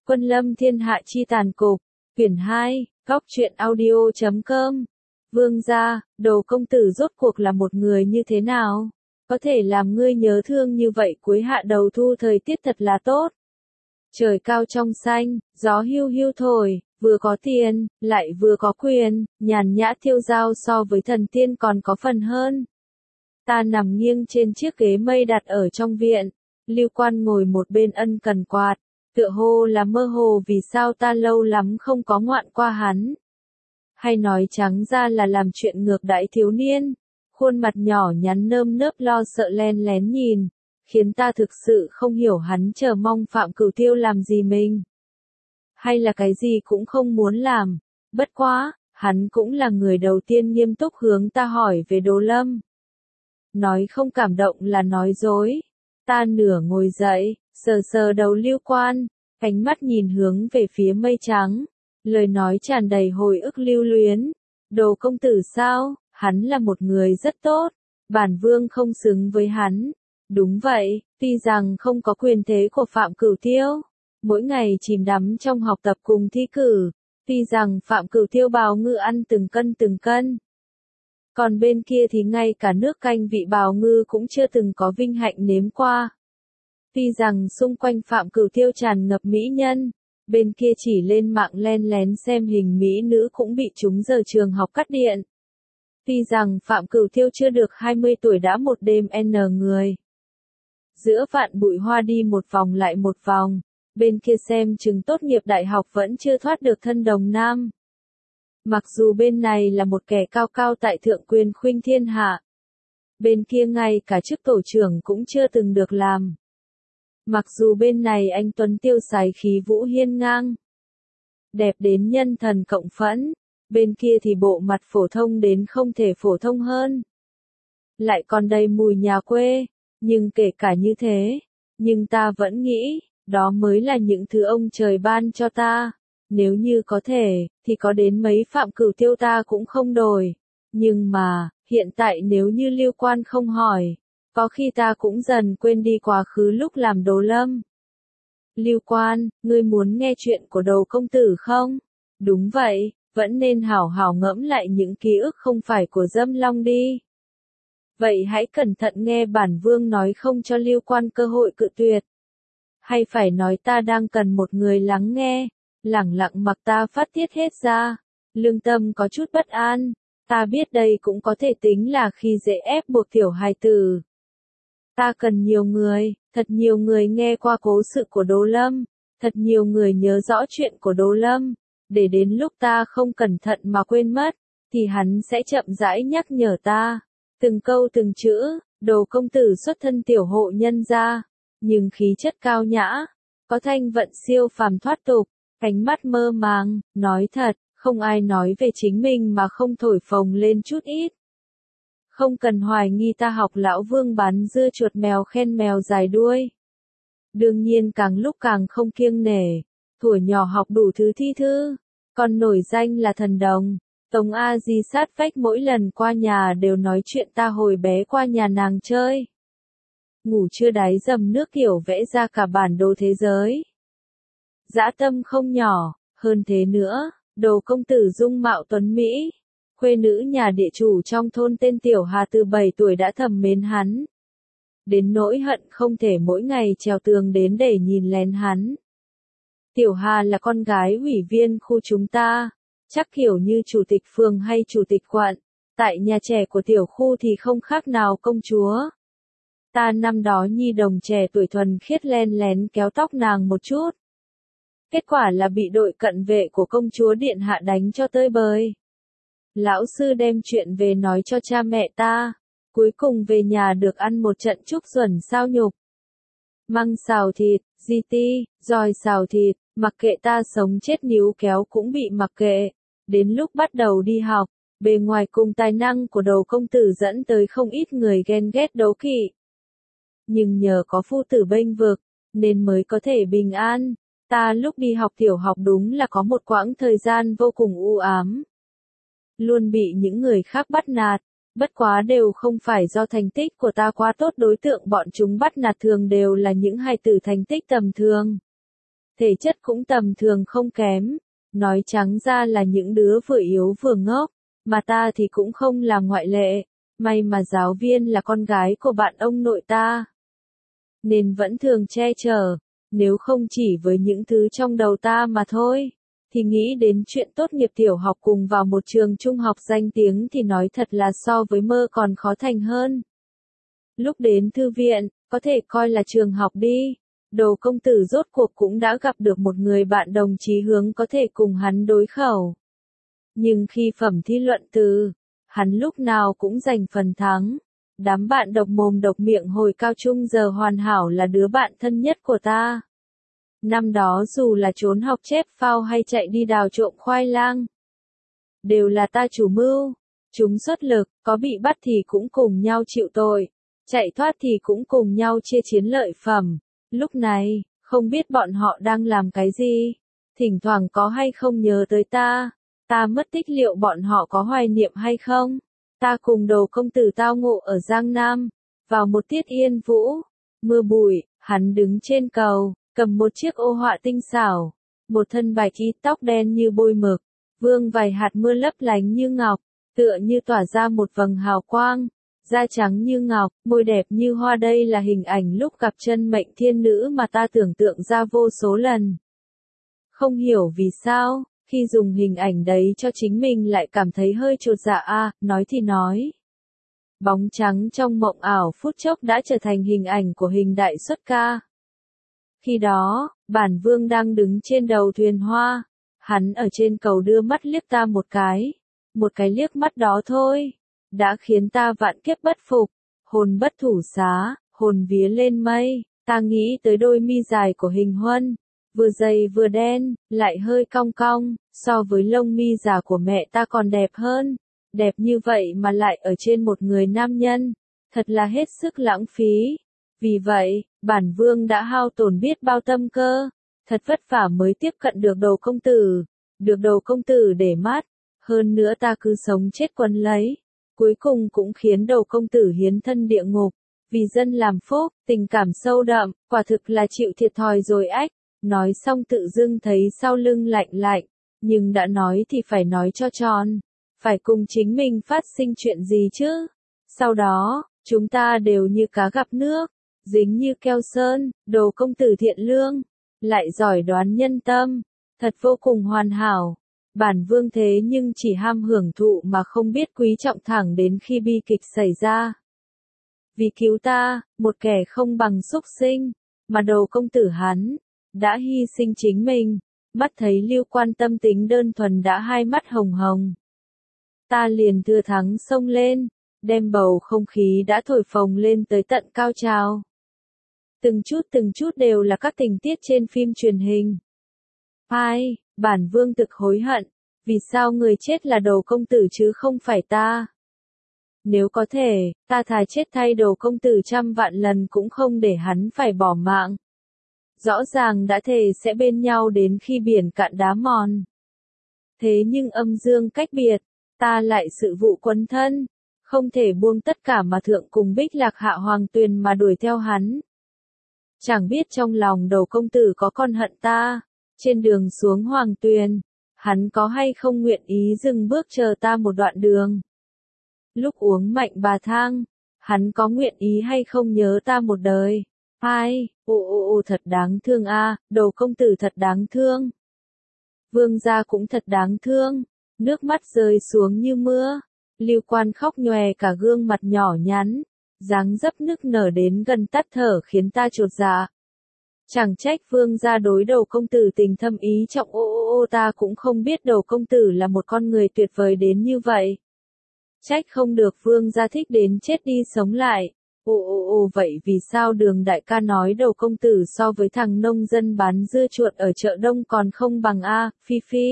Quân lâm thiên hạ chi tàn cục, quyển 2, góc truyện audio.com. Vương gia, Đồ công tử rốt cuộc là một người như thế nào? Có thể làm ngươi nhớ thương như vậy, cuối hạ đầu thu thời tiết thật là tốt. Trời cao trong xanh, gió hiu hiu thổi, vừa có tiền, lại vừa có quyền, nhàn nhã tiêu dao, so với thần tiên còn có phần hơn. Ta nằm nghiêng trên chiếc ghế mây đặt ở trong viện, Lưu Quan ngồi một bên ân cần quạt, tựa hồ là mơ hồ vì sao ta lâu lắm không có ngoạn qua hắn. Hay nói trắng ra là làm chuyện ngược đãi thiếu niên, khuôn mặt nhỏ nhắn nơm nớp lo sợ len lén nhìn, khiến ta thực sự không hiểu hắn chờ mong Phạm Cửu Tiêu làm gì mình. Hay là cái gì cũng không muốn làm, bất quá, hắn cũng là người đầu tiên nghiêm túc hướng ta hỏi về Đồ Lâm. Nói không cảm động là nói dối. Ta nửa ngồi dậy, sờ sờ đầu Lưu Quan, ánh mắt nhìn hướng về phía mây trắng, lời nói tràn đầy hồi ức lưu luyến. Đồ công tử sao, hắn là một người rất tốt, bản vương không xứng với hắn. Đúng vậy, tuy rằng không có quyền thế của Phạm Cửu Tiêu, mỗi ngày chìm đắm trong học tập cùng thi cử, tuy rằng Phạm Cửu Tiêu bào ngư ăn từng cân. Còn bên kia thì ngay cả nước canh vị bào ngư cũng chưa từng có vinh hạnh nếm qua. Tuy rằng xung quanh Phạm Cửu Tiêu tràn ngập mỹ nhân, bên kia chỉ lên mạng len lén xem hình mỹ nữ cũng bị chúng giờ trường học cắt điện. Tuy rằng Phạm Cửu Tiêu chưa được 20 tuổi đã một đêm n người. Giữa vạn bụi hoa đi một vòng lại một vòng, bên kia xem chừng tốt nghiệp đại học vẫn chưa thoát được thân đồng nam. Mặc dù bên này là một kẻ cao cao tại thượng quyền khuynh thiên hạ, bên kia ngay cả chức tổ trưởng cũng chưa từng được làm. Mặc dù bên này anh tuấn tiêu sái khí vũ hiên ngang, đẹp đến nhân thần cộng phẫn, bên kia thì bộ mặt phổ thông đến không thể phổ thông hơn. Lại còn đầy mùi nhà quê, nhưng kể cả như thế, nhưng ta vẫn nghĩ, đó mới là những thứ ông trời ban cho ta. Nếu như có thể, thì có đến mấy Phạm Cửu Tiêu ta cũng không đổi. Nhưng mà, hiện tại nếu như Lưu Quan không hỏi, có khi ta cũng dần quên đi quá khứ lúc làm Đồ Lâm. Lưu Quan, ngươi muốn nghe chuyện của Đồ công tử không? Đúng vậy, vẫn nên hảo hảo ngẫm lại những ký ức không phải của Dâm Long đi. Vậy hãy cẩn thận nghe bản vương nói, không cho Lưu Quan cơ hội cự tuyệt. Hay phải nói ta đang cần một người lắng nghe, lẳng lặng mặc ta phát tiết hết ra. Lương tâm có chút bất an, ta biết đây cũng có thể tính là khi dễ ép buộc tiểu hài tử. Ta cần nhiều người, thật nhiều người nghe qua cố sự của Đồ Lâm, thật nhiều người nhớ rõ chuyện của Đồ Lâm, để đến lúc ta không cẩn thận mà quên mất, thì hắn sẽ chậm rãi nhắc nhở ta. Từng câu từng chữ, Đồ công tử xuất thân tiểu hộ nhân gia, nhưng khí chất cao nhã, có thanh vận siêu phàm thoát tục, ánh mắt mơ màng, nói thật, không ai nói về chính mình mà không thổi phồng lên chút ít. Không cần hoài nghi ta học lão Vương bán dưa chuột mèo khen mèo dài đuôi. Đương nhiên càng lúc càng không kiêng nể, thuở nhỏ học đủ thứ thi thư, còn nổi danh là thần đồng. Tống A Di sát vách mỗi lần qua nhà đều nói chuyện ta hồi bé qua nhà nàng chơi. Ngủ trưa đáy dầm nước kiểu vẽ ra cả bản đồ thế giới. Dã tâm không nhỏ, hơn thế nữa, Đồ công tử dung mạo tuấn Mỹ. Khuê nữ nhà địa chủ trong thôn tên Tiểu Hà từ 7 tuổi đã thầm mến hắn. Đến nỗi hận không thể mỗi ngày trèo tường đến để nhìn lén hắn. Tiểu Hà là con gái ủy viên khu chúng ta, chắc kiểu như chủ tịch phường hay chủ tịch quận, tại nhà trẻ của tiểu khu thì không khác nào công chúa. Ta năm đó nhi đồng trẻ tuổi thuần khiết len lén kéo tóc nàng một chút. Kết quả là bị đội cận vệ của công chúa điện hạ đánh cho tơi bời. Lão sư đem chuyện về nói cho cha mẹ ta, cuối cùng về nhà được ăn một trận trúc xuẩn sao nhục. Măng xào thịt, di ti, giòi xào thịt, mặc kệ ta sống chết níu kéo cũng bị mặc kệ. Đến lúc bắt đầu đi học, bề ngoài cùng tài năng của Đồ công tử dẫn tới không ít người ghen ghét đố kỵ. Nhưng nhờ có phu tử bênh vực, nên mới có thể bình an. Ta lúc đi học tiểu học đúng là có một quãng thời gian vô cùng u ám. Luôn bị những người khác bắt nạt, bất quá đều không phải do thành tích của ta quá tốt, đối tượng bọn chúng bắt nạt thường đều là những hài tử thành tích tầm thường. thể chất cũng tầm thường không kém. Nói trắng ra là những đứa vừa yếu vừa ngốc, mà ta thì cũng không là ngoại lệ. May mà giáo viên là con gái của bạn ông nội ta, nên vẫn thường che chở, nếu không chỉ với những thứ trong đầu ta mà thôi, thì nghĩ đến chuyện tốt nghiệp tiểu học cùng vào một trường trung học danh tiếng thì nói thật là so với mơ còn khó thành hơn. Lúc đến thư viện, có thể coi là trường học đi, Đồ công tử rốt cuộc cũng đã gặp được một người bạn đồng chí hướng có thể cùng hắn đối khẩu. Nhưng khi phẩm thi luận từ, hắn lúc nào cũng giành phần thắng. Đám bạn độc mồm độc miệng hồi cao trung giờ hoàn hảo là đứa bạn thân nhất của ta. Năm đó dù là trốn học chép phao hay chạy đi đào trộm khoai lang, đều là ta chủ mưu. Chúng xuất lực, có bị bắt thì cũng cùng nhau chịu tội, chạy thoát thì cũng cùng nhau chia chiến lợi phẩm. Lúc này, không biết bọn họ đang làm cái gì, thỉnh thoảng có hay không nhớ tới ta. Ta mất tích liệu bọn họ có hoài niệm hay không? Ta cùng Đồ công tử tao ngộ ở Giang Nam, vào một tiết yên vũ, mưa bụi, hắn đứng trên cầu, cầm một chiếc ô họa tinh xảo, một thân bạch y tóc đen như bôi mực, vương vài hạt mưa lấp lánh như ngọc, tựa như tỏa ra một vầng hào quang, da trắng như ngọc, môi đẹp như hoa. Đây là hình ảnh lúc gặp chân mệnh thiên nữ mà ta tưởng tượng ra vô số lần. Không hiểu vì sao, khi dùng hình ảnh đấy cho chính mình lại cảm thấy hơi chột dạ nói thì nói. Bóng trắng trong mộng ảo phút chốc đã trở thành hình ảnh của hình đại xuất ca. Khi đó, bản vương đang đứng trên đầu thuyền hoa, hắn ở trên cầu đưa mắt liếc ta một cái liếc mắt đó thôi, đã khiến ta vạn kiếp bất phục, hồn bất thủ xá, hồn vía lên mây. Ta nghĩ tới đôi mi dài của hình huân, vừa dày vừa đen, lại hơi cong cong, so với lông mi già của mẹ ta còn đẹp hơn. Đẹp như vậy mà lại ở trên một người nam nhân, thật là hết sức lãng phí. Vì vậy, bản vương đã hao tổn biết bao tâm cơ, thật vất vả mới tiếp cận được Đồ công tử, được Đồ công tử để mắt, hơn nữa ta cứ sống chết quấn lấy, cuối cùng cũng khiến Đồ công tử hiến thân địa ngục, vì dân làm phúc, tình cảm sâu đậm, quả thực là chịu thiệt thòi rồi ách. Nói xong tự dưng thấy sau lưng lạnh lạnh, nhưng đã nói thì phải nói cho tròn, phải cùng chính mình phát sinh chuyện gì chứ. Sau đó, chúng ta đều như cá gặp nước, dính như keo sơn. Đồ công tử thiện lương, lại giỏi đoán nhân tâm, thật vô cùng hoàn hảo. Bản vương thế nhưng chỉ ham hưởng thụ mà không biết quý trọng thẳng đến khi bi kịch xảy ra. Vì cứu ta, một kẻ không bằng súc sinh, mà Đồ công tử hắn đã hy sinh chính mình. Mắt thấy Lưu Quan tâm tính đơn thuần đã hai mắt hồng hồng. Ta liền thừa thắng xông lên, đem bầu không khí đã thổi phồng lên tới tận cao trào. Từng chút đều là các tình tiết trên phim truyền hình. Ai, bản vương thực hối hận, vì sao người chết là Đồ công tử chứ không phải ta. Nếu có thể, ta thà chết thay Đồ công tử trăm vạn lần cũng không để hắn phải bỏ mạng. Rõ ràng đã thề sẽ bên nhau đến khi biển cạn đá mòn. Thế nhưng âm dương cách biệt, ta lại sự vụ quấn thân, không thể buông tất cả mà thượng cùng Bích Lạc Hạ Hoàng Tuyền mà đuổi theo hắn. Chẳng biết trong lòng Đồ công tử có con hận ta, trên đường xuống Hoàng Tuyền, hắn có hay không nguyện ý dừng bước chờ ta một đoạn đường. Lúc uống mạnh bà thang, hắn có nguyện ý hay không nhớ ta một đời. Ai, thật đáng thương Đồ công tử thật đáng thương. Vương gia cũng thật đáng thương, nước mắt rơi xuống như mưa. Lưu Quan khóc nhòe cả gương mặt nhỏ nhắn, dáng dấp nức nở đến gần tắt thở khiến ta chột dạ. Chẳng trách vương gia đối Đồ công tử tình thâm ý trọng. Ta cũng không biết Đồ công tử là một con người tuyệt vời đến như vậy. Trách không được vương gia thích đến chết đi sống lại. Vậy vì sao Đường đại ca nói Đồ công tử so với thằng nông dân bán dưa chuột ở chợ Đông còn không bằng Phi.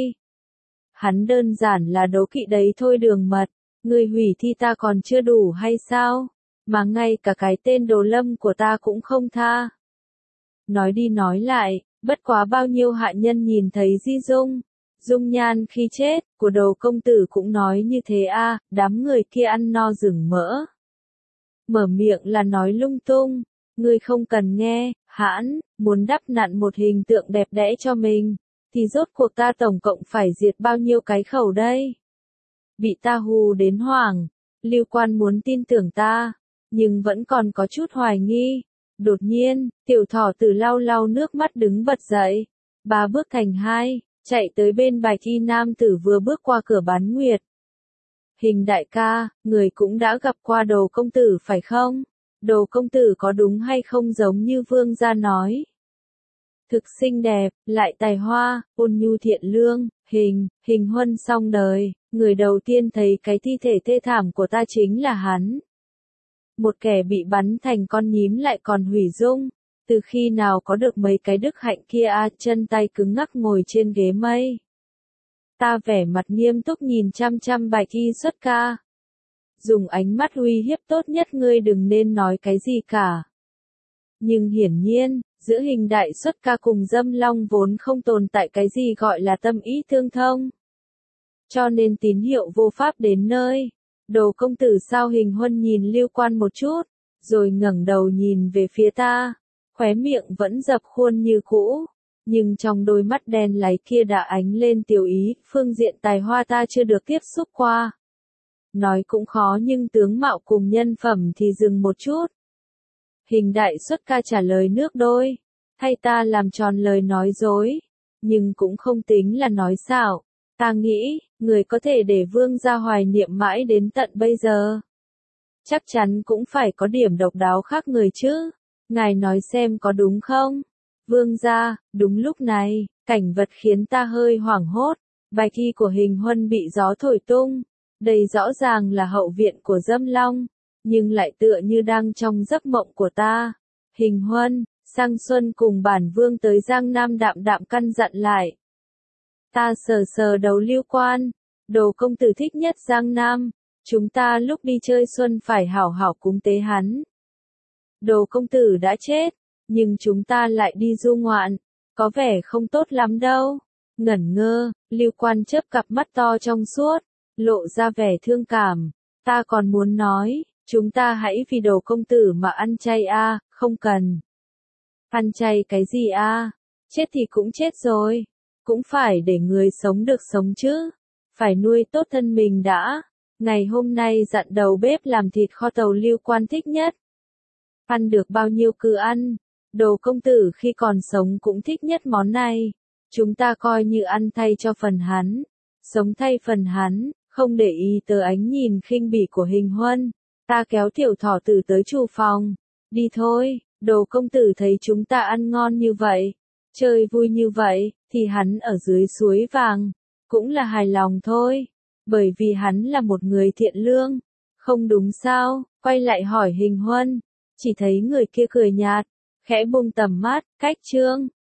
Hắn đơn giản là đố kỵ đấy thôi Đường mật, người hủy thi ta còn chưa đủ hay sao, mà ngay cả cái tên Đồ Lâm của ta cũng không tha. Nói đi nói lại, bất quá bao nhiêu hạ nhân nhìn thấy dung nhan khi chết, của Đồ công tử cũng nói như thế đám người kia ăn no rừng mỡ. Mở miệng là nói lung tung, ngươi không cần nghe, hãn, muốn đắp nặn một hình tượng đẹp đẽ cho mình, thì rốt cuộc ta tổng cộng phải diệt bao nhiêu cái khẩu đây? Bị ta hù đến hoảng, Lưu Quan muốn tin tưởng ta, nhưng vẫn còn có chút hoài nghi. Đột nhiên, tiểu thỏ tử lau lau nước mắt đứng bật dậy. 3 bước thành 2, chạy tới bên bạch y nam tử vừa bước qua cửa bán nguyệt. Hình đại ca, người cũng đã gặp qua Đồ công tử phải không? Đồ công tử có đúng hay không giống như vương gia nói? Thực xinh đẹp, lại tài hoa, ôn nhu thiện lương, hình huân xong đời, người đầu tiên thấy cái thi thể thê thảm của ta chính là hắn. Một kẻ bị bắn thành con nhím lại còn hủy dung, từ khi nào có được mấy cái đức hạnh kia chân tay cứng ngắc ngồi trên ghế mây. Ta vẻ mặt nghiêm túc nhìn chăm chăm bạch y xuất ca. Dùng ánh mắt uy hiếp tốt nhất ngươi đừng nên nói cái gì cả. Nhưng hiển nhiên, giữa hình đại xuất ca cùng Dâm Long vốn không tồn tại cái gì gọi là tâm ý tương thông. Cho nên tín hiệu vô pháp đến nơi. Đồ công tử sao? Hình huân nhìn Lưu Quan một chút, rồi ngẩng đầu nhìn về phía ta, khóe miệng vẫn dập khuôn như cũ, nhưng trong đôi mắt đen láy kia đã ánh lên tiểu ý, phương diện tài hoa ta chưa được tiếp xúc qua. Nói cũng khó nhưng tướng mạo cùng nhân phẩm thì dừng một chút. Hình đại xuất ca trả lời nước đôi, thay ta làm tròn lời nói dối, nhưng cũng không tính là nói xạo. Ta nghĩ, người có thể để vương gia hoài niệm mãi đến tận bây giờ. Chắc chắn cũng phải có điểm độc đáo khác người chứ. Ngài nói xem có đúng không? Vương gia, đúng lúc này, cảnh vật khiến ta hơi hoảng hốt. Bạch y của hình huân bị gió thổi tung. Đây rõ ràng là hậu viện của Dâm Long, nhưng lại tựa như đang trong giấc mộng của ta. Hình huân, sang xuân cùng bản vương tới Giang Nam đạm đạm căn dặn lại. Ta sờ sờ đầu Lưu Quan, Đồ công tử thích nhất Giang Nam, chúng ta lúc đi chơi xuân phải hảo hảo cúng tế hắn. Đồ công tử đã chết, nhưng chúng ta lại đi du ngoạn, có vẻ không tốt lắm đâu. Ngẩn ngơ, Lưu Quan chớp cặp mắt to trong suốt, lộ ra vẻ thương cảm. Ta còn muốn nói, chúng ta hãy vì Đồ công tử mà ăn chay không cần. Ăn chay cái gì chết thì cũng chết rồi. Cũng phải để người sống được sống chứ. Phải nuôi tốt thân mình đã. Ngày hôm nay dặn đầu bếp làm thịt kho tàu Lưu Quan thích nhất. Ăn được bao nhiêu cứ ăn. Đồ công tử khi còn sống cũng thích nhất món này. Chúng ta coi như ăn thay cho phần hắn. Sống thay phần hắn, không để ý tới ánh nhìn khinh bỉ của hình huân. Ta kéo tiểu thỏ tử tới chủ phòng. Đi thôi, Đồ công tử thấy chúng ta ăn ngon như vậy, chơi vui như vậy, thì hắn ở dưới suối vàng, cũng là hài lòng thôi, bởi vì hắn là một người thiện lương, không đúng sao? Quay lại hỏi hình huân, chỉ thấy người kia cười nhạt, khẽ buông tầm mắt, cách chương.